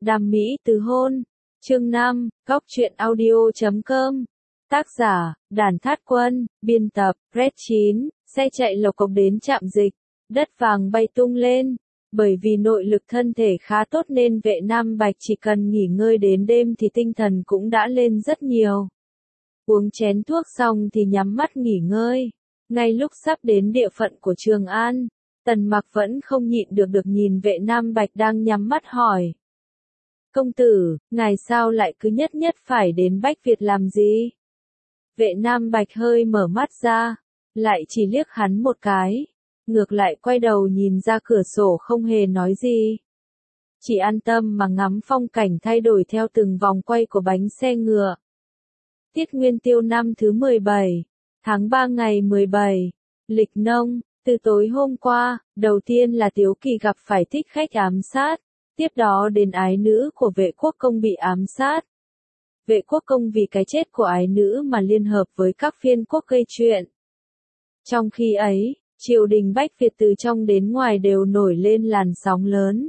Đam mỹ tứ hôn. Chương 5, Góc truyện audio.com. Tác giả, Đàn Thát Quân, biên tập, Red 9, xe chạy lộc cộc đến trạm dịch. Đất vàng bay tung lên. Bởi vì nội lực thân thể khá tốt nên Vệ Nam Bạch chỉ cần nghỉ ngơi đến đêm thì tinh thần cũng đã lên rất nhiều. Uống chén thuốc xong thì nhắm mắt nghỉ ngơi. Ngay lúc sắp đến địa phận của Trường An, Tần Mặc vẫn không nhịn được nhìn Vệ Nam Bạch đang nhắm mắt hỏi. Công tử, ngài sao lại cứ nhất phải đến Bách Việt làm gì? Vệ Nam Bạch hơi mở mắt ra, lại chỉ liếc hắn một cái, ngược lại quay đầu nhìn ra cửa sổ không hề nói gì. Chỉ an tâm mà ngắm phong cảnh thay đổi theo từng vòng quay của bánh xe ngựa. Tiết Nguyên Tiêu năm thứ 17, tháng 3 ngày 17, lịch nông, từ tối hôm qua, đầu tiên là Tiếu Kỳ gặp phải thích khách ám sát, tiếp đó đến ái nữ của Vệ Quốc Công bị ám sát. Vệ Quốc Công vì cái chết của ái nữ mà liên hợp với các phiên quốc gây chuyện. Trong khi ấy, triều đình Bách Việt từ trong đến ngoài đều nổi lên làn sóng lớn.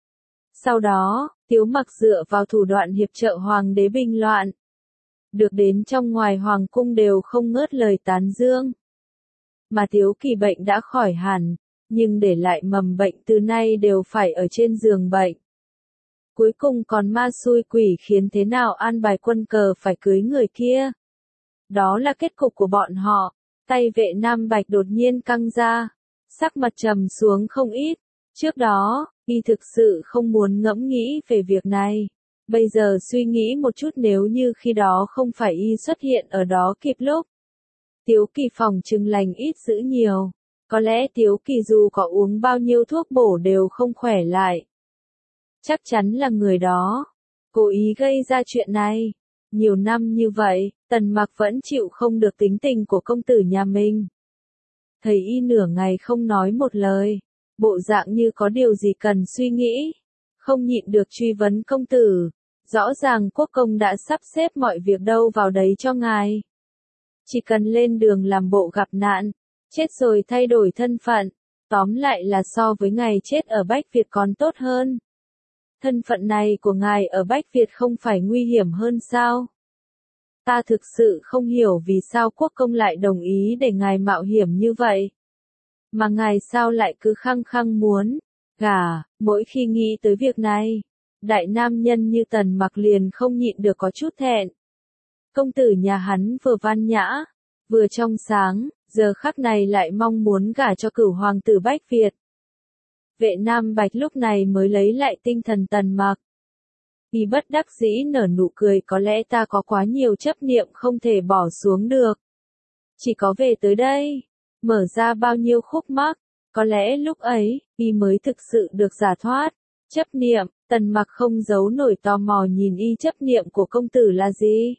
Sau đó, Tiếu Mặc dựa vào thủ đoạn hiệp trợ hoàng đế bình loạn. Được đến trong ngoài hoàng cung đều không ngớt lời tán dương. Mà Tiếu Kỳ bệnh đã khỏi hẳn, nhưng để lại mầm bệnh từ nay đều phải ở trên giường bệnh. Cuối cùng còn ma xui quỷ khiến thế nào an bài quân cờ phải cưới người kia. Đó là kết cục của bọn họ. Tay Vệ Nam Bạch đột nhiên căng ra, sắc mặt trầm xuống không ít. Trước đó, y thực sự không muốn ngẫm nghĩ về việc này. Bây giờ suy nghĩ một chút nếu như khi đó không phải y xuất hiện ở đó kịp lúc. Tiếu Kỳ phòng chừng lành ít dữ nhiều. Có lẽ Tiếu Kỳ dù có uống bao nhiêu thuốc bổ đều không khỏe lại. Chắc chắn là người đó cố ý gây ra chuyện này. Nhiều năm như vậy, Tần Mặc vẫn chịu không được tính tình của công tử nhà mình. Thấy y nửa ngày không nói một lời, bộ dạng như có điều gì cần suy nghĩ, không nhịn được truy vấn công tử. Rõ ràng quốc công đã sắp xếp mọi việc đâu vào đấy cho ngài. Chỉ cần lên đường làm bộ gặp nạn, chết rồi thay đổi thân phận, tóm lại là so với ngài chết ở Bách Việt còn tốt hơn. Thân phận này của ngài ở Bách Việt không phải nguy hiểm hơn sao? Ta thực sự không hiểu vì sao quốc công lại đồng ý để ngài mạo hiểm như vậy. Mà ngài sao lại cứ khăng khăng muốn gả. Mỗi khi nghĩ tới việc này, đại nam nhân như Tần Mặc liền không nhịn được có chút thẹn. Công tử nhà hắn vừa văn nhã, vừa trong sáng, giờ khắc này lại mong muốn gả cho cửu hoàng tử Bách Việt. Vệ Nam Bạch lúc này mới lấy lại tinh thần Tần Mặc. Y bất đắc dĩ nở nụ cười, có lẽ ta có quá nhiều chấp niệm không thể bỏ xuống được. Chỉ có về tới đây, mở ra bao nhiêu khúc mắc, có lẽ lúc ấy, y mới thực sự được giải thoát. Chấp niệm, Tần Mặc không giấu nổi tò mò nhìn y, chấp niệm của công tử là gì?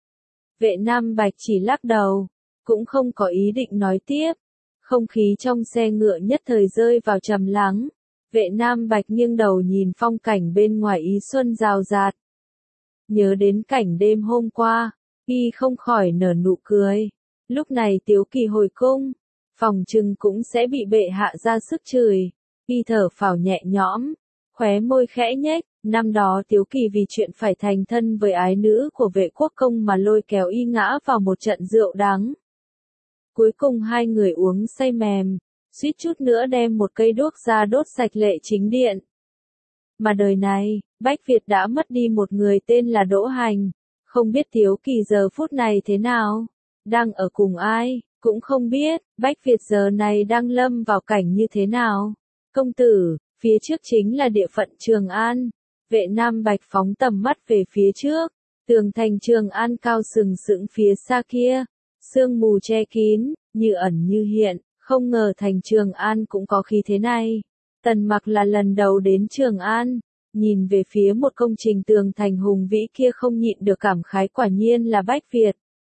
Vệ Nam Bạch chỉ lắc đầu, cũng không có ý định nói tiếp. Không khí trong xe ngựa nhất thời rơi vào trầm lắng. Vệ Nam Bạch nghiêng đầu nhìn phong cảnh bên ngoài ý xuân rào rạt. Nhớ đến cảnh đêm hôm qua, y không khỏi nở nụ cười. Lúc này Tiếu Kỳ hồi cung, phòng trừng cũng sẽ bị bệ hạ ra sức chửi. Y thở phào nhẹ nhõm, khóe môi khẽ nhếch. Năm đó Tiếu Kỳ vì chuyện phải thành thân với ái nữ của Vệ Quốc Công mà lôi kéo y ngã vào một trận rượu đắng. Cuối cùng hai người uống say mềm, suýt chút nữa đem một cây đuốc ra đốt sạch lệ chính điện. Mà đời này, Bách Việt đã mất đi một người tên là Đỗ Hành. Không biết Tiếu Kỳ giờ phút này thế nào, đang ở cùng ai, cũng không biết, Bách Việt giờ này đang lâm vào cảnh như thế nào. Công tử, phía trước chính là địa phận Trường An. Vệ Nam Bạch phóng tầm mắt về phía trước, tường thành Trường An cao sừng sững phía xa kia, sương mù che kín, như ẩn như hiện, không ngờ thành Trường An cũng có khí thế này. Tần Mặc là lần đầu đến Trường An, nhìn về phía một công trình tường thành hùng vĩ kia không nhịn được cảm khái, quả nhiên là Bách Việt.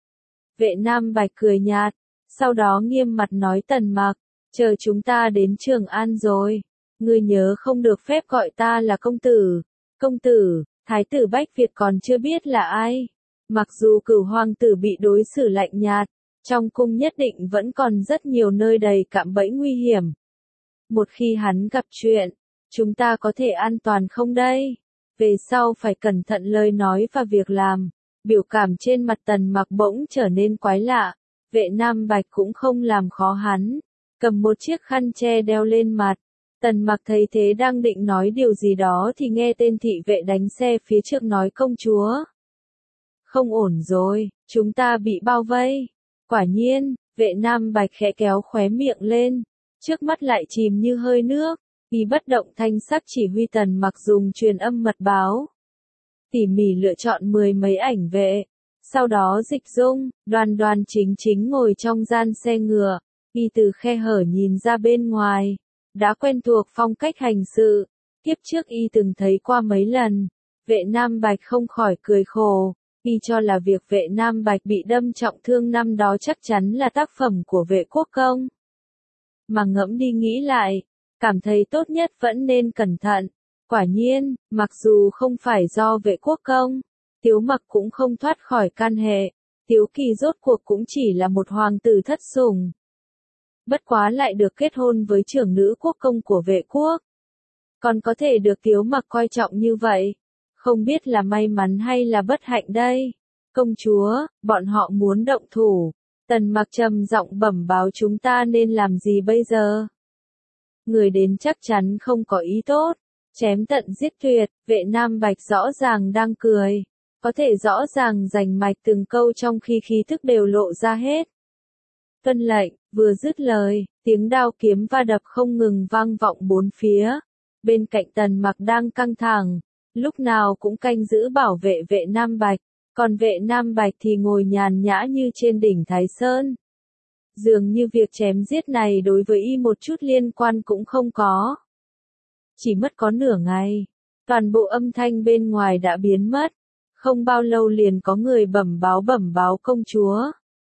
Vệ Nam Bạch cười nhạt, sau đó nghiêm mặt nói Tần Mặc, chờ chúng ta đến Trường An rồi, ngươi nhớ không được phép gọi ta là công tử. Công tử, thái tử Bách Việt còn chưa biết là ai. Mặc dù cửu hoàng tử bị đối xử lạnh nhạt, trong cung nhất định vẫn còn rất nhiều nơi đầy cạm bẫy nguy hiểm. Một khi hắn gặp chuyện, chúng ta có thể an toàn không đây? về sau phải cẩn thận lời nói và việc làm. Biểu cảm trên mặt Tần Mặc bỗng trở nên quái lạ, Vệ Nam Bạch cũng không làm khó hắn, cầm một chiếc khăn che đeo lên mặt. Tần Mặc thấy thế đang định nói điều gì đó thì nghe tên thị vệ đánh xe phía trước nói công chúa. Không ổn rồi, chúng ta bị bao vây. Quả nhiên, Vệ Nam Bạch khẽ kéo khóe miệng lên, trước mắt lại chìm như hơi nước, y bất động thanh sắc chỉ huy Tần Mặc dùng truyền âm mật báo. Tỉ mỉ lựa chọn 10 mấy ảnh vệ, sau đó Dịch Dung, Đoan Đoan Chính Chính ngồi trong gian xe ngựa, y từ khe hở nhìn ra bên ngoài, đã quen thuộc phong cách hành sự, kiếp trước y từng thấy qua mấy lần. Vệ Nam Bạch không khỏi cười khổ, y cho là việc Vệ Nam Bạch bị đâm trọng thương năm đó chắc chắn là tác phẩm của Vệ Quốc Công. Mà ngẫm đi nghĩ lại, cảm thấy tốt nhất vẫn nên cẩn thận. Quả nhiên, mặc dù không phải do Vệ Quốc Công, Tiếu Mặc cũng không thoát khỏi can hệ. Tiếu Kỳ rốt cuộc cũng chỉ là một hoàng tử thất sủng. Bất quá lại được kết hôn với trưởng nữ quốc công của Vệ Quốc. Còn có thể được Tiếu Mặc coi trọng như vậy, không biết là may mắn hay là bất hạnh đây. Công chúa, bọn họ muốn động thủ. Tần Mặc trầm giọng bẩm báo chúng ta nên làm gì bây giờ? Người đến chắc chắn không có ý tốt. Chém tận giết tuyệt, Vệ Nam Bạch rõ ràng đang cười. Có thể rõ ràng rành mạch từng câu trong khi khí thức đều lộ ra hết. Tuân lệnh, vừa dứt lời, tiếng đao kiếm va đập không ngừng vang vọng bốn phía. Bên cạnh Tần Mặc đang căng thẳng, lúc nào cũng canh giữ bảo vệ Vệ Nam Bạch, còn Vệ Nam Bạch thì ngồi nhàn nhã như trên đỉnh Thái Sơn. Dường như việc chém giết này đối với y một chút liên quan cũng không có. Chỉ mất có nửa ngày, toàn bộ âm thanh bên ngoài đã biến mất, không bao lâu liền có người bẩm báo công chúa.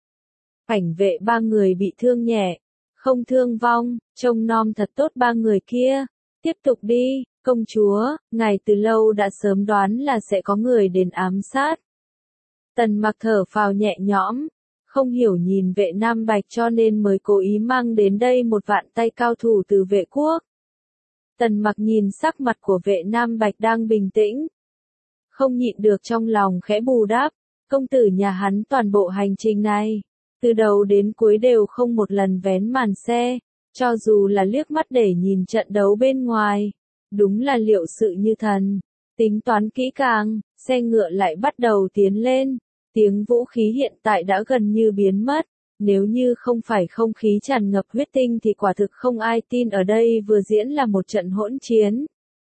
Cảnh vệ ba người bị thương nhẹ, không thương vong, trông nom thật tốt ba người kia. Tiếp tục đi, công chúa, ngài từ lâu đã sớm đoán là sẽ có người đến ám sát. Tần Mặc thở phào nhẹ nhõm, không hiểu nhìn Vệ Nam Bạch cho nên mới cố ý mang đến đây một vạn tay cao thủ từ Vệ Quốc. Tần Mặc nhìn sắc mặt của Vệ Nam Bạch đang bình tĩnh, không nhịn được trong lòng khẽ bù đắp, công tử nhà hắn toàn bộ hành trình này, từ đầu đến cuối đều không một lần vén màn xe, cho dù là liếc mắt để nhìn trận đấu bên ngoài, đúng là liệu sự như thần, tính toán kỹ càng, xe ngựa lại bắt đầu tiến lên, tiếng vũ khí hiện tại đã gần như biến mất, nếu như không phải không khí tràn ngập huyết tinh thì quả thực không ai tin ở đây vừa diễn là một trận hỗn chiến.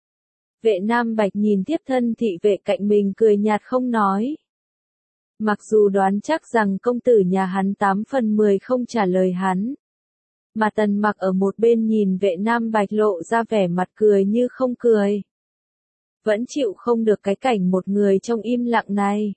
Vệ Nam Bạch nhìn tiếp thân thị vệ cạnh mình cười nhạt không nói. Mặc dù đoán chắc rằng công tử nhà hắn 8 phần 10 không trả lời hắn. Mà Tần Mặc ở một bên nhìn Vệ Nam Bạch lộ ra vẻ mặt cười như không cười. Vẫn chịu không được cái cảnh một người trong im lặng này.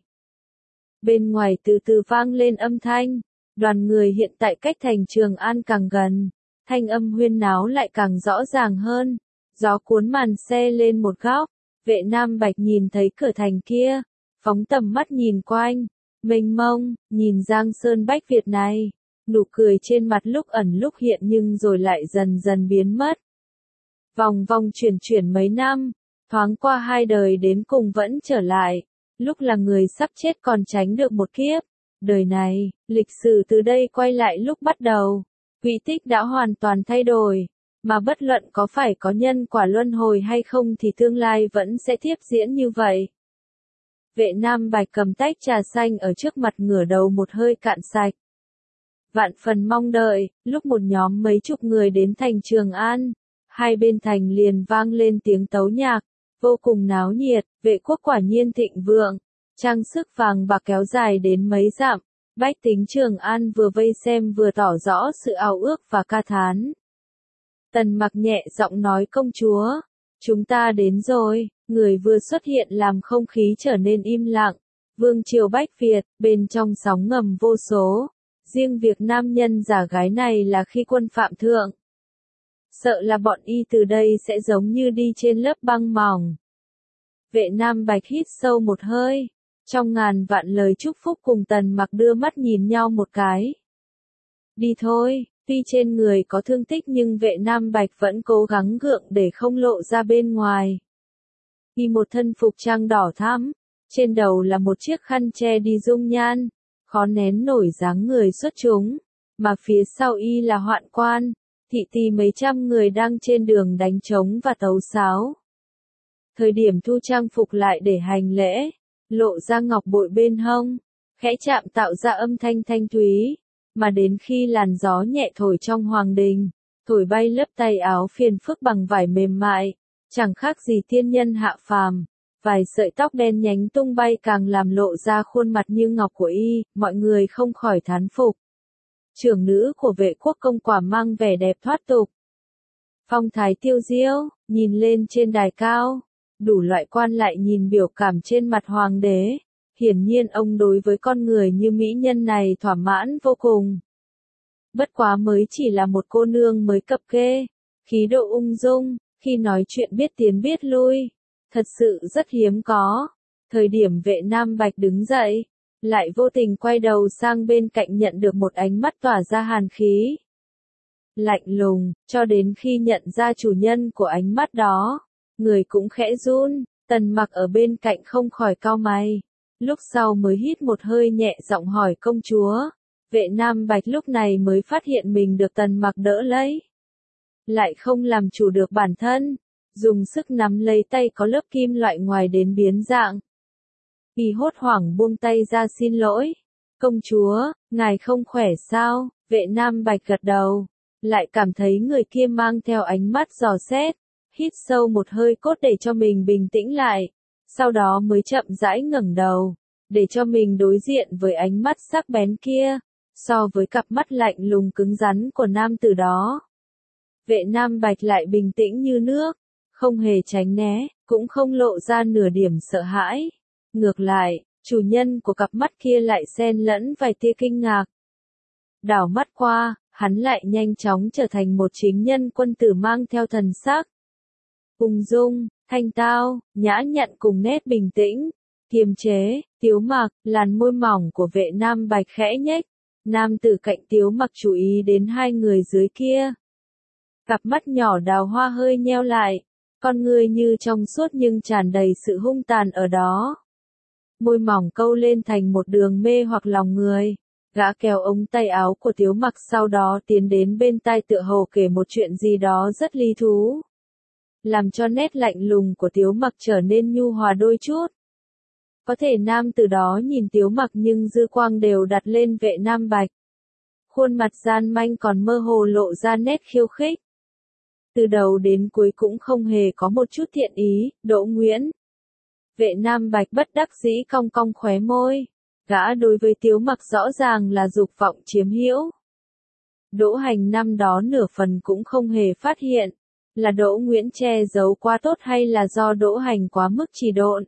Bên ngoài từ từ vang lên âm thanh, đoàn người hiện tại cách thành Trường An càng gần, thanh âm huyên náo lại càng rõ ràng hơn. Gió cuốn màn xe lên một góc, Vệ Nam Bạch nhìn thấy cửa thành kia, phóng tầm mắt nhìn quanh, mênh mông, nhìn Giang Sơn Bách Việt này, nụ cười trên mặt lúc ẩn lúc hiện nhưng rồi lại dần dần biến mất. Vòng vòng chuyển mấy năm, thoáng qua hai đời đến cùng vẫn trở lại, lúc là người sắp chết còn tránh được một kiếp. Đời này, lịch sử từ đây quay lại lúc bắt đầu, quỹ tích đã hoàn toàn thay đổi. Mà bất luận có phải có nhân quả luân hồi hay không thì tương lai vẫn sẽ tiếp diễn như vậy. Vệ Nam Bạch cầm tách trà xanh ở trước mặt ngửa đầu một hơi cạn sạch. Vạn phần mong đợi, lúc một nhóm mấy chục người đến thành Trường An, hai bên thành liền vang lên tiếng tấu nhạc, vô cùng náo nhiệt, Vệ Quốc quả nhiên thịnh vượng, trang sức vàng bạc kéo dài đến mấy dặm, bách tính Trường An vừa vây xem vừa tỏ rõ sự ao ước và ca thán. Tần Mặc nhẹ giọng nói công chúa, chúng ta đến rồi, người vừa xuất hiện làm không khí trở nên im lặng, vương triều Bách Việt, bên trong sóng ngầm vô số, riêng việc nam nhân giả gái này là khi quân phạm thượng. Sợ là bọn y từ đây sẽ giống như đi trên lớp băng mỏng. Vệ Nam Bạch hít sâu một hơi, trong ngàn vạn lời chúc phúc cùng Tần Mặc đưa mắt nhìn nhau một cái. Đi thôi. Tuy trên người có thương tích nhưng Vệ Nam Bạch vẫn cố gắng gượng để không lộ ra bên ngoài. Y một thân phục trang đỏ thắm, trên đầu là một chiếc khăn che đi dung nhan, khó nén nổi dáng người xuất chúng, mà phía sau Y là hoạn quan, thị tỳ mấy trăm người đang trên đường đánh trống và tấu sáo. Thời điểm thu trang phục lại để hành lễ, lộ ra ngọc bội bên hông, khẽ chạm tạo ra âm thanh thanh thúy, mà đến khi làn gió nhẹ thổi trong hoàng đình, thổi bay lớp tay áo phiền phức bằng vải mềm mại, chẳng khác gì tiên nhân hạ phàm, vài sợi tóc đen nhánh tung bay càng làm lộ ra khuôn mặt như ngọc của Y, mọi người không khỏi thán phục. Trưởng nữ của Vệ quốc công quả mang vẻ đẹp thoát tục, phong thái tiêu diêu, nhìn lên trên đài cao, đủ loại quan lại nhìn biểu cảm trên mặt hoàng đế, hiển nhiên ông đối với con người như mỹ nhân này thỏa mãn vô cùng. Bất quá mới chỉ là một cô nương mới cập kê, khí độ ung dung, khi nói chuyện biết tiến biết lui, thật sự rất hiếm có. Thời điểm Vệ Nam Bạch đứng dậy, lại vô tình quay đầu sang bên cạnh nhận được một ánh mắt tỏa ra hàn khí. Lạnh lùng, cho đến khi nhận ra chủ nhân của ánh mắt đó, người cũng khẽ run, Tần Mặc ở bên cạnh không khỏi cau mày. Lúc sau mới hít một hơi nhẹ giọng hỏi công chúa. Vệ Nam Bạch lúc này mới phát hiện mình được Tần Mặc đỡ lấy. Lại không làm chủ được bản thân, dùng sức nắm lấy tay có lớp kim loại ngoài đến biến dạng. Y hốt hoảng buông tay ra xin lỗi. Công chúa, ngài không khỏe sao? Vệ Nam Bạch gật đầu, lại cảm thấy người kia mang theo ánh mắt dò xét, hít sâu một hơi cốt để cho mình bình tĩnh lại, sau đó mới chậm rãi ngẩng đầu, để cho mình đối diện với ánh mắt sắc bén kia, so với cặp mắt lạnh lùng cứng rắn của nam tử đó. Vệ Nam Bạch lại bình tĩnh như nước, không hề tránh né, cũng không lộ ra nửa điểm sợ hãi. Ngược lại, chủ nhân của cặp mắt kia lại xen lẫn vài tia kinh ngạc. Đảo mắt qua, hắn lại nhanh chóng trở thành một chính nhân quân tử mang theo thần sắc ung dung, thanh tao, nhã nhặn cùng nét bình tĩnh, kiềm chế. Tiếu Mặc, làn môi mỏng của Vệ Nam Bạch khẽ nhếch, nam tử cạnh Tiếu Mặc chú ý đến hai người dưới kia. Cặp mắt nhỏ đào hoa hơi nheo lại, con người như trong suốt nhưng tràn đầy sự hung tàn ở đó. Môi mỏng câu lên thành một đường mê hoặc lòng người. Gã kéo ống tay áo của Tiếu Mặc sau đó tiến đến bên tai tựa hồ kể một chuyện gì đó rất ly thú, làm cho nét lạnh lùng của Tiếu Mặc trở nên nhu hòa đôi chút. Có thể nam từ đó nhìn Tiếu Mặc nhưng dư quang đều đặt lên Vệ Nam Bạch. Khuôn mặt gian manh còn mơ hồ lộ ra nét khiêu khích. Từ đầu đến cuối cũng không hề có một chút thiện ý. Đỗ Nguyễn. Vệ Nam Bạch bất đắc dĩ cong cong khóe môi. Gã đối với Tiếu Mặc rõ ràng là dục vọng chiếm hữu. Đỗ Hành năm đó nửa phần cũng không hề phát hiện, là Đỗ Nguyễn che giấu quá tốt hay là do Đỗ Hành quá mức trì độn.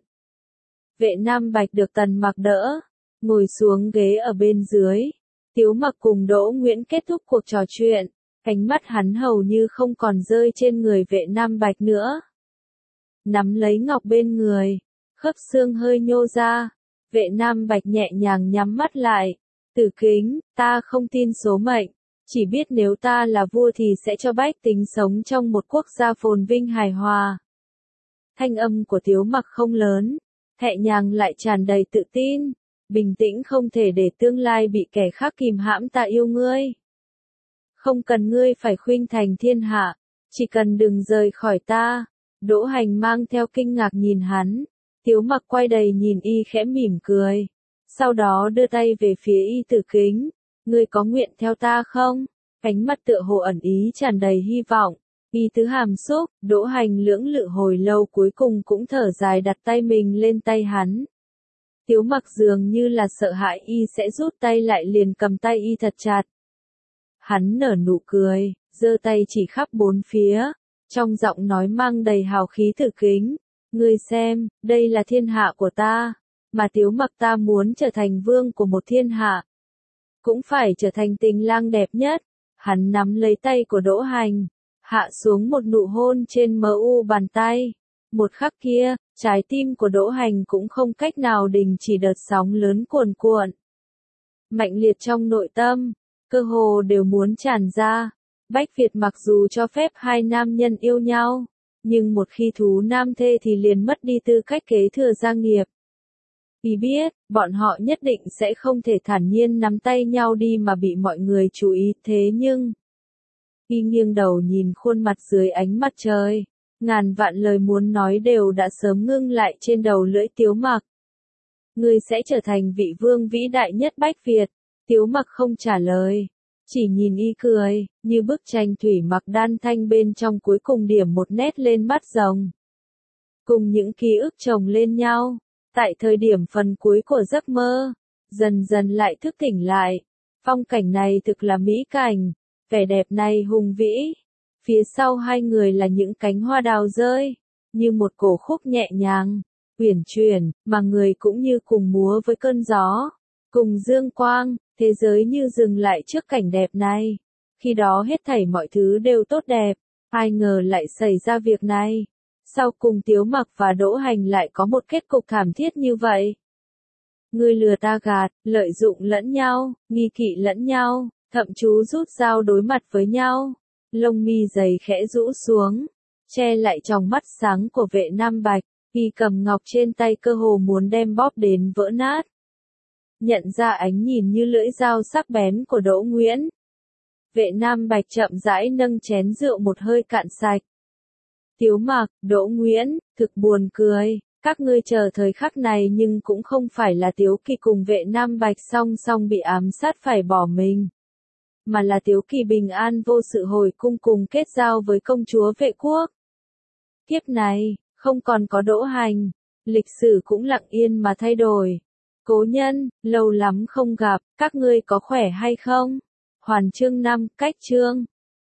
Vệ Nam Bạch được Tần Mặc đỡ, ngồi xuống ghế ở bên dưới. Tiếu Mặc cùng Đỗ Nguyễn kết thúc cuộc trò chuyện, ánh mắt hắn hầu như không còn rơi trên người Vệ Nam Bạch nữa. Nắm lấy ngọc bên người, khớp xương hơi nhô ra. Vệ Nam Bạch nhẹ nhàng nhắm mắt lại. Tử Kính, ta không tin số mệnh, chỉ biết nếu ta là vua thì sẽ cho bách tính sống trong một quốc gia phồn vinh hài hòa. Thanh âm của Tiếu Mặc không lớn, nhẹ nhàng lại tràn đầy tự tin, bình tĩnh không thể để tương lai bị kẻ khác kìm hãm. Ta yêu ngươi. Không cần ngươi phải khuynh thành thiên hạ, chỉ cần đừng rời khỏi ta. Đỗ Hành mang theo kinh ngạc nhìn hắn. Tiếu Mặc quay đầy nhìn y khẽ mỉm cười. Sau đó đưa tay về phía y. Tử Kính, ngươi có nguyện theo ta không? Ánh mắt tựa hồ ẩn ý tràn đầy hy vọng. Y tứ hàm xúc. Đỗ Hành lưỡng lự hồi lâu cuối cùng cũng thở dài đặt tay mình lên tay hắn. Tiếu Mặc dường như là sợ hãi y sẽ rút tay lại liền cầm tay y thật chặt. Hắn nở nụ cười, giơ tay chỉ khắp bốn phía, trong giọng nói mang đầy hào khí. Tử Kính, ngươi xem, đây là thiên hạ của ta, mà Tiếu Mặc ta muốn trở thành vương của một thiên hạ, cũng phải trở thành tình lang đẹp nhất. Hắn nắm lấy tay của Đỗ Hành, hạ xuống một nụ hôn trên mu bàn tay. Một khắc kia, trái tim của Đỗ Hành cũng không cách nào đình chỉ đợt sóng lớn cuồn cuộn, mạnh liệt trong nội tâm, cơ hồ đều muốn tràn ra. Bách Việt mặc dù cho phép hai nam nhân yêu nhau, Nhưng một khi thú nam thê thì liền mất đi tư cách kế thừa gia nghiệp. Y biết, bọn họ nhất định sẽ không thể thản nhiên nắm tay nhau đi mà bị mọi người chú ý, thế nhưng... Y nghiêng đầu nhìn khuôn mặt dưới ánh mặt trời, ngàn vạn lời muốn nói đều đã sớm ngưng lại trên đầu lưỡi Tiếu Mặc. Ngươi sẽ trở thành vị vương vĩ đại nhất Bách Việt. Tiếu Mặc không trả lời, chỉ nhìn Y cười, như bức tranh thủy mặc đan thanh bên trong cuối cùng điểm một nét lên mắt rồng. Cùng những ký ức chồng lên nhau, tại thời điểm phần cuối của giấc mơ, dần dần lại thức tỉnh lại. Phong cảnh này thực là mỹ cảnh, vẻ đẹp này hùng vĩ. Phía sau hai người là những cánh hoa đào rơi, như một cổ khúc nhẹ nhàng, uyển chuyển, mà người cũng như cùng múa với cơn gió, cùng dương quang, thế giới như dừng lại trước cảnh đẹp này. Khi đó hết thảy mọi thứ đều tốt đẹp, ai ngờ lại xảy ra việc này. Sau cùng Tiếu Mặc và Đỗ Hành lại có một kết cục thảm thiết như vậy. Ngươi lừa ta gạt, lợi dụng lẫn nhau, nghi kỵ lẫn nhau, thậm chú rút dao đối mặt với nhau. Lông mi dày khẽ rũ xuống, che lại tròng mắt sáng của Vệ Nam Bạch, Y cầm ngọc trên tay cơ hồ muốn đem bóp đến vỡ nát. Nhận ra ánh nhìn như lưỡi dao sắc bén của Đỗ Nguyễn. Vệ Nam Bạch chậm rãi nâng chén rượu một hơi cạn sạch. Tiếu Mặc, Đỗ Nguyễn, thực buồn cười, các ngươi chờ thời khắc này nhưng cũng không phải là Tiếu Kỳ cùng Vệ Nam Bạch song song bị ám sát phải bỏ mình. Mà là Tiếu Kỳ bình an vô sự hồi cung cùng kết giao với công chúa Vệ Quốc. Kiếp này, không còn có Đỗ Hành, lịch sử cũng lặng yên mà thay đổi. Cố nhân, lâu lắm không gặp, các ngươi có khỏe hay không? Hoàn chương 5, cách chương.